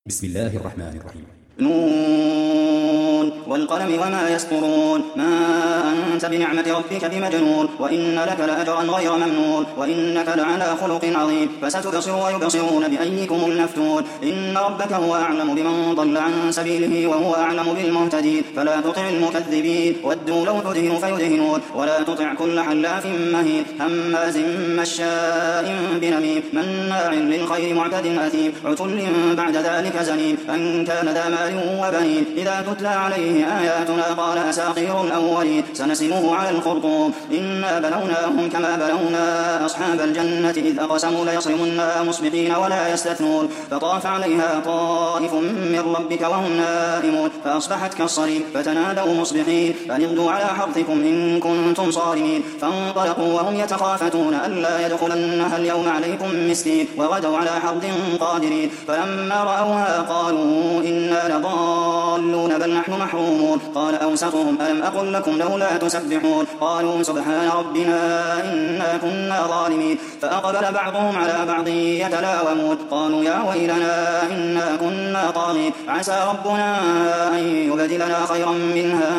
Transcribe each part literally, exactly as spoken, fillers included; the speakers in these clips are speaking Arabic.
بسم الله الرحمن الرحيم. نون والقلم وما يسطرون ما أنت بنعمة ربك بمجنون وإن لك لأجرا غير ممنون وإنك لعلى خلق عظيم فستبصر ويبصرون بأيكم المفتون إن ربك هو أعلم بمن ضل عن سبيله وهو أعلم بالمهتدين فلا تطع المكذبين ودوا لو تدهن فيدهنون ولا تطع كل حلاف مهين هماز مشاء بنميم مناع للخير معتد أثيم عتل بعد ذلك زنيم أن كان ذا مال وبنين إذا تتلى عليه آياتنا قال أساطير الأولين سنسمه على الخرطوم إنا بلوناهم كما بلونا أصحاب الجنة إذ أقسموا ليصرمنها مصبحين ولا يستثنون فطاف عليها طائف من ربك وهم نائمون فأصبحت كالصريم فتنادوا مصبحين أن اغدوا على حرثكم إن كنتم صارمين فانطلقوا وهم يتخافتون ألا يدخلنها اليوم عليكم مسكين وغدوا على حرد قادرين فلما رأوها قالوا إنا لضالون بل نحن محرومون قال أوسطهم ألم أقل لكم لولا تسبحون قالوا سبحان ربنا إنا كنا ظالمين فأقبل بعضهم على بعض يتلاومون قالوا يا ويلنا إنا كنا طاغين عسى ربنا أن يبدلنا خيرا منها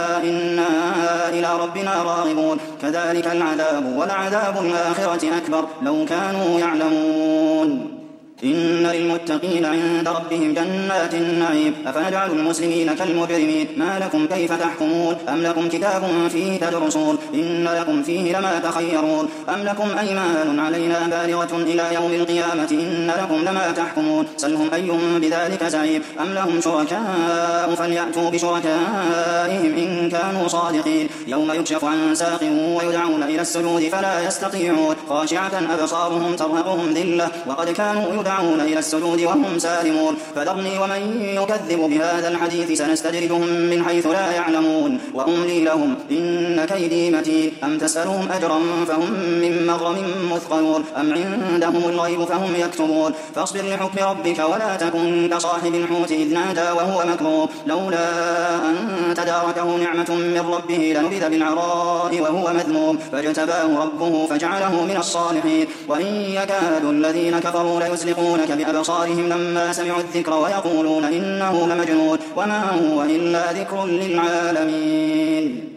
إنا إلى ربنا راغبون كذلك العذاب ولعذاب الآخرة أكبر لو كانوا يعلمون إن للمتقين عند ربهم جنات النعيم أفنجعل المسلمين كالمجرمين ما لكم كيف تحكمون أم لكم كتاب فيه تدرسون إن لكم فيه لما تخيرون أم لكم أيمان علينا بالغة إلى يوم القيامة إن لكم لما تحكمون سلهم أيهم بذلك زعيم أم لهم شركاء فليأتوا بشركائهم إن كانوا صادقين يوم يكشف عن ساق ويدعون إلى السجود فلا يستطيعون خاشعة أبصارهم ترهقهم ذلة وقد كانوا يدعون إلى السجود وهم سالمون فذرني ومن يكذب بهذا الحديث سنستدرجهم من حيث لا يعلمون وأملي لهم إن كيدي متين أم تسألهم أجرا فهم من مغرم مثقلون أم عندهم الغيب فهم يكتبون فاصبر لحكم ربك ولا تكن كصاحب الحوت إذ نادى وهو مكروب لولا أن تداركه نعمة من ربه لنبذ بالعراء وهو مذموم فاجتباه ربه فجعله من الصالحين وإن يكاد الذين كفروا ليزلقون بأبصارهم لما سمعوا الذكر ويقولون إنه لمجنون وما هو إلا ذكر للعالمين.